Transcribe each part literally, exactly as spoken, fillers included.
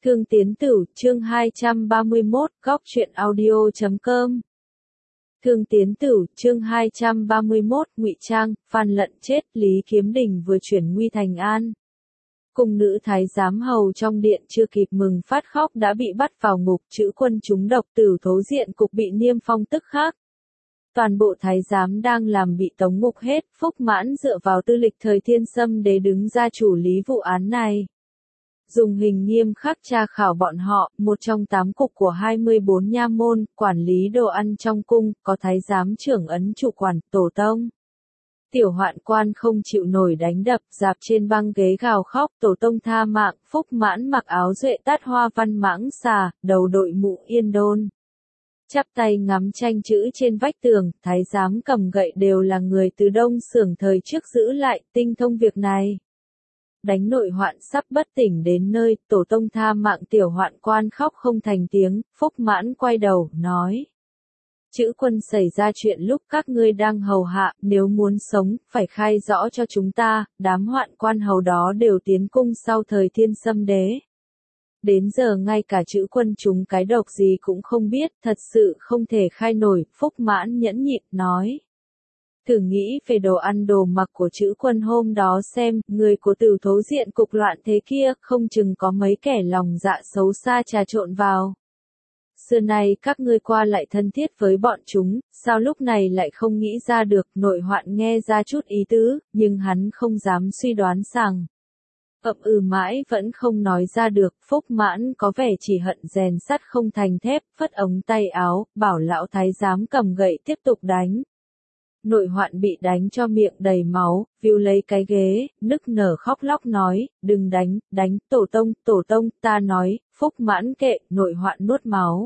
Thương Tiến Tử, chương hai trăm ba mươi mốt, góc truyện audio chấm com. Thương Tiến Tử, chương hai trăm ba mươi mốt, ngụy trang, Phan Lận chết, Lý Kiếm Đình vừa chuyển nguy thành an. Cung nữ thái giám hầu trong điện chưa kịp mừng phát khóc đã bị bắt vào ngục, chữ quân trúng độc, Tử Thố Diện cục bị niêm phong tức khắc. Toàn bộ thái giám đang làm bị tống ngục hết, Phúc Mãn dựa vào tư lịch thời Thiên Sâm Đế đứng ra chủ lý vụ án này. Dùng hình nghiêm khắc tra khảo bọn họ, một trong tám cục của hai mươi bốn nha môn, quản lý đồ ăn trong cung, có thái giám trưởng ấn chủ quản, tổ tông. Tiểu hoạn quan không chịu nổi đánh đập, dạp trên băng ghế gào khóc, tổ tông tha mạng, Phúc Mãn mặc áo duệ tát hoa văn mãng xà, đầu đội mũ yên đôn. Chắp tay ngắm tranh chữ trên vách tường, thái giám cầm gậy đều là người từ Đông Xưởng thời trước giữ lại, tinh thông việc này. Đánh nội hoạn sắp bất tỉnh đến nơi, tổ tông tha mạng tiểu hoạn quan khóc không thành tiếng, Phúc Mãn quay đầu, nói. Chữ quân xảy ra chuyện lúc các ngươi đang hầu hạ, nếu muốn sống, phải khai rõ cho chúng ta, đám hoạn quan hầu đó đều tiến cung sau thời Thiên Sâm Đế. Đến giờ ngay cả chữ quân chúng cái độc gì cũng không biết, thật sự không thể khai nổi, Phúc Mãn nhẫn nhịn, nói. Thử nghĩ về đồ ăn đồ mặc của chữ quân hôm đó xem, người của Tử Thố Diện cục loạn thế kia, không chừng có mấy kẻ lòng dạ xấu xa trà trộn vào. Xưa nay các ngươi qua lại thân thiết với bọn chúng, sao lúc này lại không nghĩ ra được, nội hoạn nghe ra chút ý tứ, nhưng hắn không dám suy đoán rằng. Ậm ừ mãi vẫn không nói ra được, Phúc Mãn có vẻ chỉ hận rèn sắt không thành thép, phất ống tay áo, bảo lão thái giám cầm gậy tiếp tục đánh. Nội hoạn bị đánh cho miệng đầy máu, víu lấy cái ghế, nức nở khóc lóc nói, đừng đánh, đánh, tổ tông, tổ tông, ta nói, Phúc Mãn kệ, nội hoạn nuốt máu.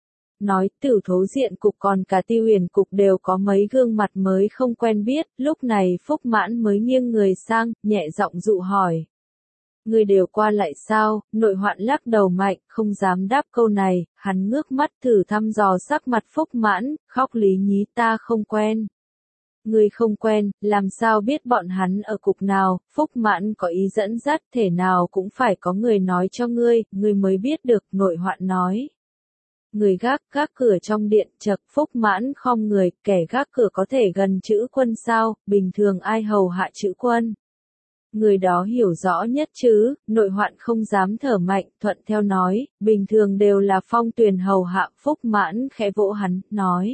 Nói, Tử Thố Diện cục còn cả Ti Huyền cục đều có mấy gương mặt mới không quen biết, lúc này Phúc Mãn mới nghiêng người sang, nhẹ giọng dụ hỏi. Người đều qua lại sao, nội hoạn lắc đầu mạnh, không dám đáp câu này, hắn ngước mắt thử thăm dò sắc mặt Phúc Mãn, khóc lý nhí ta không quen. Ngươi không quen, làm sao biết bọn hắn ở cục nào, Phúc Mãn có ý dẫn dắt, thể nào cũng phải có người nói cho ngươi, ngươi mới biết được, nội hoạn nói. Người gác, gác cửa trong điện, chật, Phúc Mãn khom người, kẻ gác cửa có thể gần chữ quân sao, bình thường ai hầu hạ chữ quân. Người đó hiểu rõ nhất chứ, nội hoạn không dám thở mạnh, thuận theo nói, bình thường đều là Phong Tuyền hầu hạ, Phúc Mãn khẽ vỗ hắn, nói.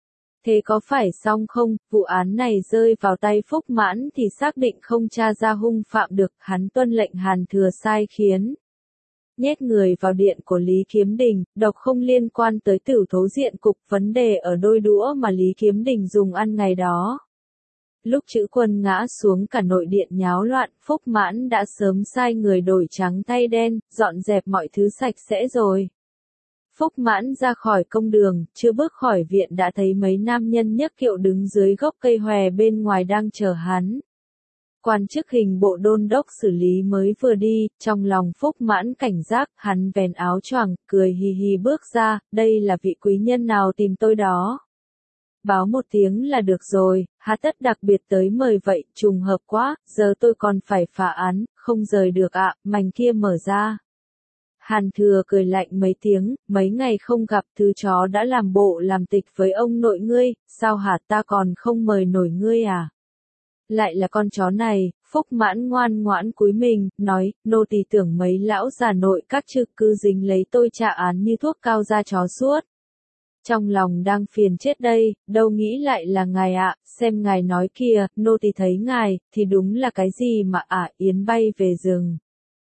Thế có phải xong không, vụ án này rơi vào tay Phúc Mãn thì xác định không tra ra hung phạm được, hắn tuân lệnh Hàn Thừa sai khiến. Nhét người vào điện của Lý Kiếm Đình, độc không liên quan tới Tử Thố Diện cục, vấn đề ở đôi đũa mà Lý Kiếm Đình dùng ăn ngày đó. Lúc chữ quân ngã xuống cả nội điện nháo loạn, Phúc Mãn đã sớm sai người đổi trắng thay đen, dọn dẹp mọi thứ sạch sẽ rồi. Phúc Mãn ra khỏi công đường, chưa bước khỏi viện đã thấy mấy nam nhân nhấc kiệu đứng dưới gốc cây hòe bên ngoài đang chờ hắn. Quan chức hình bộ đôn đốc xử lý mới vừa đi, trong lòng Phúc Mãn cảnh giác, hắn vén áo choàng, cười hì hì bước ra, đây là vị quý nhân nào tìm tôi đó. Báo một tiếng là được rồi, há tất đặc biệt tới mời vậy, trùng hợp quá, giờ tôi còn phải phá án, không rời được ạ, mành kia mở ra. Hàn Thừa cười lạnh mấy tiếng, mấy ngày không gặp thứ chó đã làm bộ làm tịch với ông nội ngươi, sao hả ta còn không mời nổi ngươi à? Lại là con chó này, Phúc Mãn ngoan ngoãn cúi mình, nói, nô tỳ tưởng mấy lão già nội các trực cứ dính lấy tôi trả án như thuốc cao da chó suốt. Trong lòng đang phiền chết đây, đâu nghĩ lại là ngài ạ, xem ngài nói kìa, nô tỳ thấy ngài, thì đúng là cái gì mà ả à, yến bay về rừng.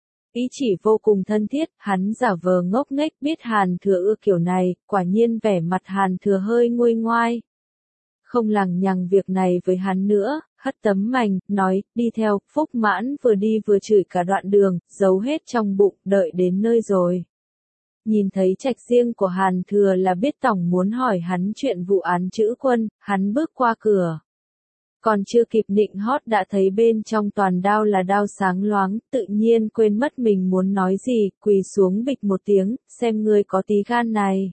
Ý chỉ vô cùng thân thiết, hắn giả vờ ngốc nghếch biết Hàn Thừa ưa kiểu này, quả nhiên vẻ mặt Hàn Thừa hơi nguôi ngoai. Không lằng nhằng việc này với hắn nữa, hất tấm mành, nói, đi theo, Phúc Mãn vừa đi vừa chửi cả đoạn đường, giấu hết trong bụng, đợi đến nơi rồi. Nhìn thấy trạch riêng của Hàn Thừa là biết tổng muốn hỏi hắn chuyện vụ án chữ quân, hắn bước qua cửa. Còn chưa kịp nịnh hót đã thấy bên trong toàn đao là đao sáng loáng, tự nhiên quên mất mình muốn nói gì, quỳ xuống bịch một tiếng, xem ngươi có tí gan này.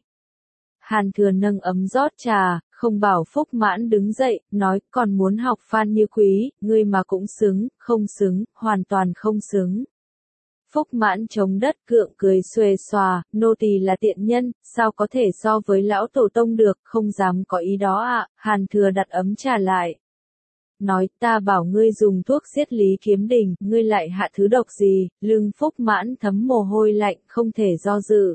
Hàn Thừa nâng ấm rót trà, không bảo Phúc Mãn đứng dậy, nói, còn muốn học Phan Như Quý, ngươi mà cũng xứng, không xứng, hoàn toàn không xứng. Phúc Mãn chống đất cượng cười xuề xòa, nô tỳ là tiện nhân, sao có thể so với lão tổ tông được, không dám có ý đó ạ. Hàn Thừa đặt ấm trà lại. Nói, ta bảo ngươi dùng thuốc giết Lý Kiếm Đình, ngươi lại hạ thứ độc gì, lưng Phúc Mãn thấm mồ hôi lạnh, không thể do dự.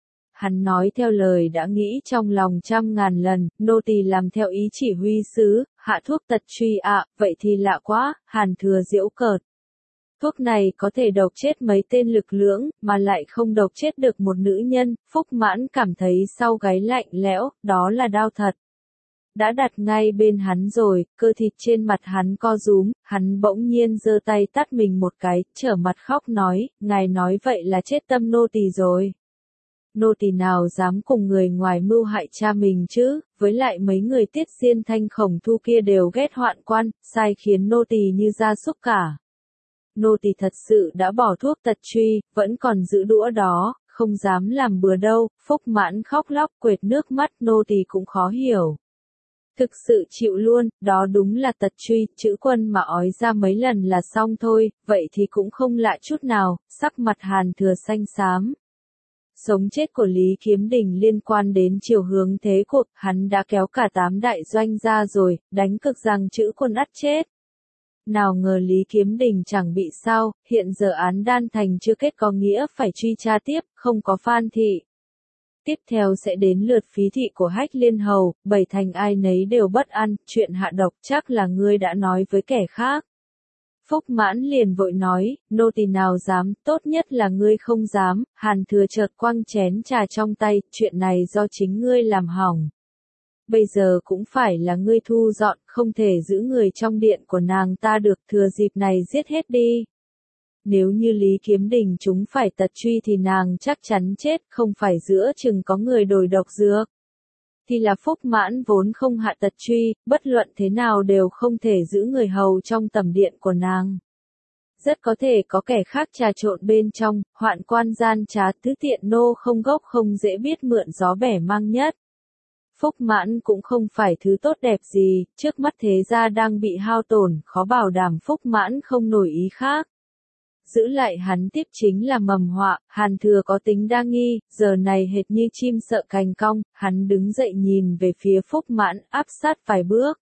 Hắn nói theo lời đã nghĩ trong lòng trăm ngàn lần, nô tỳ làm theo ý chỉ huy sứ, hạ thuốc tật truy ạ, vậy thì lạ quá. Hàn Thừa giễu cợt. Thuốc này có thể độc chết mấy tên lực lưỡng, mà lại không độc chết được một nữ nhân. Phúc Mãn cảm thấy sau gáy lạnh lẽo, đó là đau thật. Đã đặt ngay bên hắn rồi, cơ thịt trên mặt hắn co rúm, hắn bỗng nhiên giơ tay tát mình một cái, trở mặt khóc nói, ngài nói vậy là chết tâm nô tỳ rồi. Nô tỳ nào dám cùng người ngoài mưu hại cha mình chứ, với lại mấy người Tiết Diên Thanh Khổng Thu kia đều ghét hoạn quan, sai khiến nô tỳ như gia súc cả. Nô tỳ thật sự đã bỏ thuốc tật truy, vẫn còn giữ đũa đó, không dám làm bừa đâu. Phúc Mãn khóc lóc quệt nước mắt, nô tỳ cũng khó hiểu. Thực sự chịu luôn, đó đúng là tật truy, chữ quân mà ói ra mấy lần là xong thôi, vậy thì cũng không lạ chút nào. Sắc mặt Hàn Thừa xanh xám. Sống chết của Lý Kiếm Đình liên quan đến chiều hướng thế cuộc, hắn đã kéo cả tám đại doanh ra rồi, đánh cực rằng chữ quân ắt chết. Nào ngờ Lý Kiếm Đình chẳng bị sao, hiện giờ án đan thành chưa kết có nghĩa phải truy tra tiếp, không có Phan thị. Tiếp theo sẽ đến lượt Phí thị của Hách Liên Hầu, bảy thành ai nấy đều bất an, chuyện hạ độc chắc là ngươi đã nói với kẻ khác. Phúc Mãn liền vội nói, nô tỳ nào dám, tốt nhất là ngươi không dám. Hàn Thừa chợt quăng chén trà trong tay, chuyện này do chính ngươi làm hỏng. Bây giờ cũng phải là ngươi thu dọn, không thể giữ người trong điện của nàng ta được, thừa dịp này giết hết đi. Nếu như Lý Kiếm Đình chúng phải tật truy thì nàng chắc chắn chết, không phải giữa chừng có người đổi độc dược. Thì là Phúc Mãn vốn không hạ tật truy, bất luận thế nào đều không thể giữ người hầu trong tầm điện của nàng. Rất có thể có kẻ khác trà trộn bên trong, hoạn quan gian trá tứ tiện nô không gốc không dễ biết mượn gió bẻ mang nhất. Phúc Mãn cũng không phải thứ tốt đẹp gì, trước mắt thế gia đang bị hao tổn, khó bảo đảm Phúc Mãn không nổi ý khác. Giữ lại hắn tiếp chính là mầm họa. Hàn Thừa có tính đa nghi, giờ này hệt như chim sợ cành cong, hắn đứng dậy nhìn về phía Phúc Mãn, áp sát vài bước.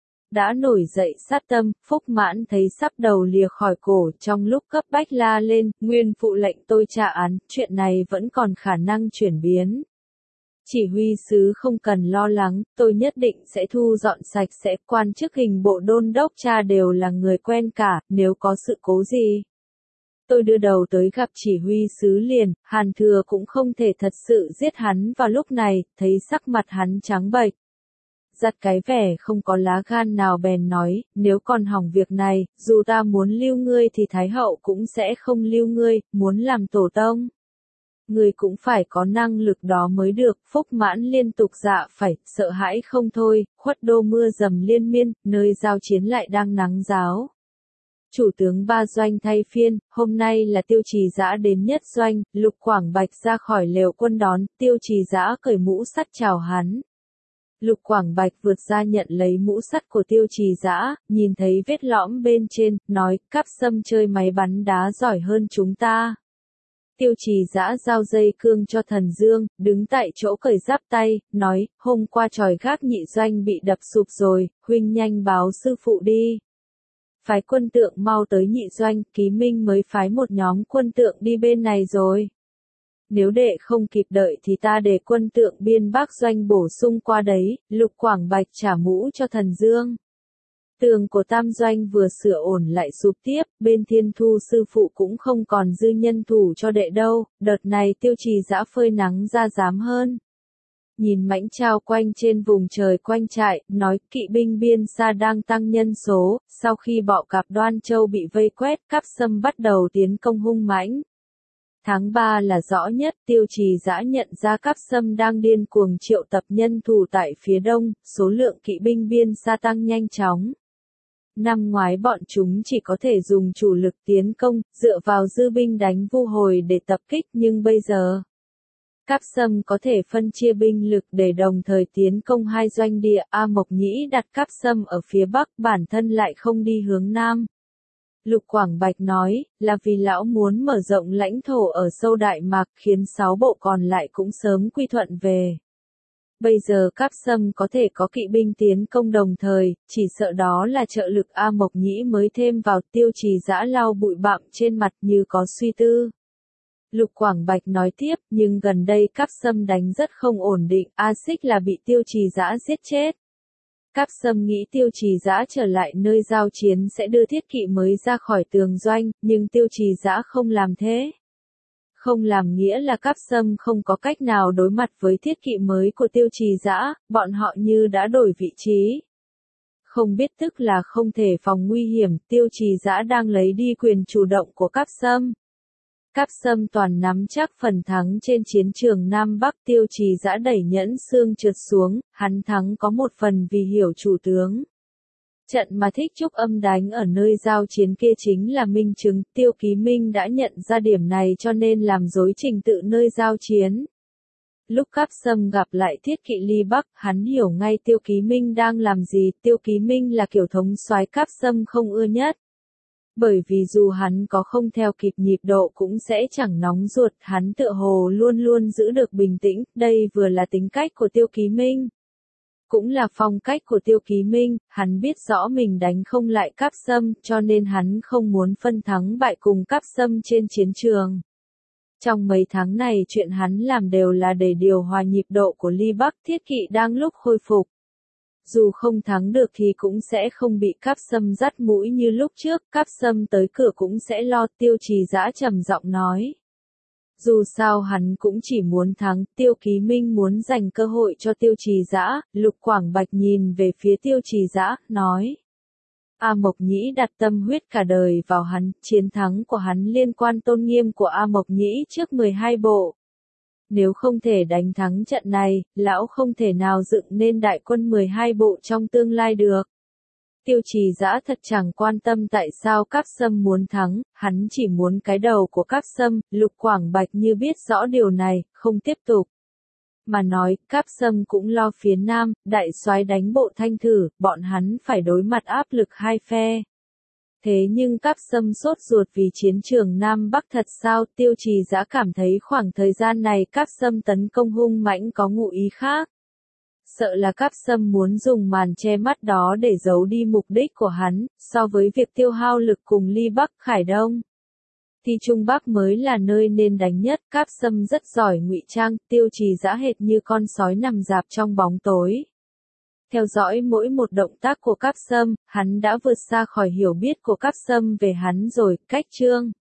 Đã nổi dậy sát tâm, Phúc Mãn thấy sắp đầu lìa khỏi cổ, trong lúc cấp bách la lên, nguyên phụ lệnh tôi tra án, chuyện này vẫn còn khả năng chuyển biến. Chỉ huy sứ không cần lo lắng, tôi nhất định sẽ thu dọn sạch sẽ, quan chức hình bộ đôn đốc cha đều là người quen cả, nếu có sự cố gì. Tôi đưa đầu tới gặp chỉ huy sứ liền. Hàn Thừa cũng không thể thật sự giết hắn vào lúc này, thấy sắc mặt hắn trắng bệch. Giặt cái vẻ không có lá gan nào bèn nói, nếu còn hỏng việc này, dù ta muốn lưu ngươi thì Thái hậu cũng sẽ không lưu ngươi, muốn làm tổ tông. Ngươi cũng phải có năng lực đó mới được. Phúc Mãn liên tục dạ phải, sợ hãi không thôi, khuất đô mưa dầm liên miên, nơi giao chiến lại đang nắng ráo. Chủ tướng ba doanh thay phiên, hôm nay là Tiêu Trì Dã đến nhất doanh, Lục Quảng Bạch ra khỏi lều quân đón, Tiêu Trì Dã cởi mũ sắt chào hắn. Lục Quảng Bạch vượt ra nhận lấy mũ sắt của Tiêu Trì Dã, nhìn thấy vết lõm bên trên, nói, Cáp Sâm chơi máy bắn đá giỏi hơn chúng ta. Tiêu Trì Dã giao dây cương cho Thần Dương, đứng tại chỗ cởi giáp tay, nói, hôm qua tròi gác nhị doanh bị đập sụp rồi, huynh nhanh báo sư phụ đi. Phái quân tượng mau tới nhị doanh, Ký Minh mới phái một nhóm quân tượng đi bên này rồi. Nếu đệ không kịp đợi thì ta để quân tượng biên Bắc doanh bổ sung qua đấy. Lục Quảng Bạch trả mũ cho Thần Dương. Tường của tam doanh vừa sửa ổn lại sụp tiếp, bên Thiên Thu sư phụ cũng không còn dư nhân thủ cho đệ đâu, đợt này Tiêu Trì Dã phơi nắng ra dám hơn. Nhìn mãnh trao quanh trên vùng trời quanh trại, nói kỵ binh biên xa đang tăng nhân số, sau khi bọ cạp Đoan Châu bị vây quét, Cáp Sâm bắt đầu tiến công hung mãnh. Tháng ba là rõ nhất, Tiêu Trì Dã nhận ra Cáp Sâm đang điên cuồng triệu tập nhân thủ tại phía đông, số lượng kỵ binh biên xa tăng nhanh chóng. Năm ngoái bọn chúng chỉ có thể dùng chủ lực tiến công, dựa vào dư binh đánh vu hồi để tập kích, nhưng bây giờ Cáp Sâm có thể phân chia binh lực để đồng thời tiến công hai doanh địa. A Mộc Nhĩ đặt Cáp Sâm ở phía bắc, bản thân lại không đi hướng nam. Lục Quảng Bạch nói, là vì lão muốn mở rộng lãnh thổ ở sâu Đại Mạc, khiến sáu bộ còn lại cũng sớm quy thuận về. Bây giờ Cáp Sâm có thể có kỵ binh tiến công đồng thời, chỉ sợ đó là trợ lực A Mộc Nhĩ mới thêm vào. Tiêu Trì Dã lau bụi bặm trên mặt như có suy tư. Lục Quảng Bạch nói tiếp, nhưng gần đây Cáp Sâm đánh rất không ổn định, A Xích là bị Tiêu Trì Dã giết chết. Cáp Sâm nghĩ Tiêu Trì Dã trở lại nơi giao chiến sẽ đưa thiết kỵ mới ra khỏi tường doanh, nhưng Tiêu Trì Dã không làm thế. Không làm nghĩa là Cáp Sâm không có cách nào đối mặt với thiết kỵ mới của Tiêu Trì Dã, bọn họ như đã đổi vị trí. Không biết tức là không thể phòng nguy hiểm, Tiêu Trì Dã đang lấy đi quyền chủ động của Cáp Sâm. Cáp Sâm toàn nắm chắc phần thắng trên chiến trường Nam Bắc. Tiêu Trì Dã đẩy Nhẫn Xương trượt xuống, hắn thắng có một phần vì hiểu chủ tướng. Trận mà Thích Trúc Âm đánh ở nơi giao chiến kia chính là minh chứng. Tiêu Ký Minh đã nhận ra điểm này cho nên làm rối trình tự nơi giao chiến. Lúc Cáp Sâm gặp lại thiết kỵ Ly Bắc, hắn hiểu ngay Tiêu Ký Minh đang làm gì. Tiêu Ký Minh là kiểu thống soái Cáp Sâm không ưa nhất. Bởi vì dù hắn có không theo kịp nhịp độ cũng sẽ chẳng nóng ruột, hắn tựa hồ luôn luôn giữ được bình tĩnh. Đây vừa là tính cách của Tiêu Ký Minh, cũng là phong cách của Tiêu Ký Minh. Hắn biết rõ mình đánh không lại Cáp Sâm, cho nên hắn không muốn phân thắng bại cùng Cáp Sâm trên chiến trường. Trong mấy tháng này chuyện hắn làm đều là để điều hòa nhịp độ của Ly Bắc thiết kỵ đang lúc khôi phục. Dù không thắng được thì cũng sẽ không bị Cáp Sâm dắt mũi như lúc trước, Cáp Sâm tới cửa cũng sẽ lo. Tiêu Trì Dã trầm giọng nói. Dù sao hắn cũng chỉ muốn thắng, Tiêu Ký Minh muốn dành cơ hội cho Tiêu Trì Dã. Lục Quảng Bạch nhìn về phía Tiêu Trì Dã, nói. A Mộc Nhĩ đặt tâm huyết cả đời vào hắn, chiến thắng của hắn liên quan tôn nghiêm của A Mộc Nhĩ trước mười hai bộ. Nếu không thể đánh thắng trận này, lão không thể nào dựng nên đại quân mười hai bộ trong tương lai được. Tiêu Trì Dã thật chẳng quan tâm tại sao Cáp Sâm muốn thắng, hắn chỉ muốn cái đầu của Cáp Sâm. Lục Quảng Bạch như biết rõ điều này, không tiếp tục. Mà nói, Cáp Sâm cũng lo phía Nam, đại soái đánh bộ Thanh Thử, bọn hắn phải đối mặt áp lực hai phe. Thế nhưng Cáp Sâm sốt ruột vì chiến trường Nam Bắc thật sao? Tiêu Trì Dã cảm thấy khoảng thời gian này Cáp Sâm tấn công hung mãnh có ngụ ý khác. Sợ là Cáp Sâm muốn dùng màn che mắt đó để giấu đi mục đích của hắn, so với việc tiêu hao lực cùng Ly Bắc Khải Đông. Thì Trung Bắc mới là nơi nên đánh nhất. Cáp Sâm rất giỏi ngụy trang, Tiêu Trì Dã hệt như con sói nằm rạp trong bóng tối. Theo dõi mỗi một động tác của Cáp Sâm, hắn đã vượt xa khỏi hiểu biết của Cáp Sâm về hắn rồi. Cách chương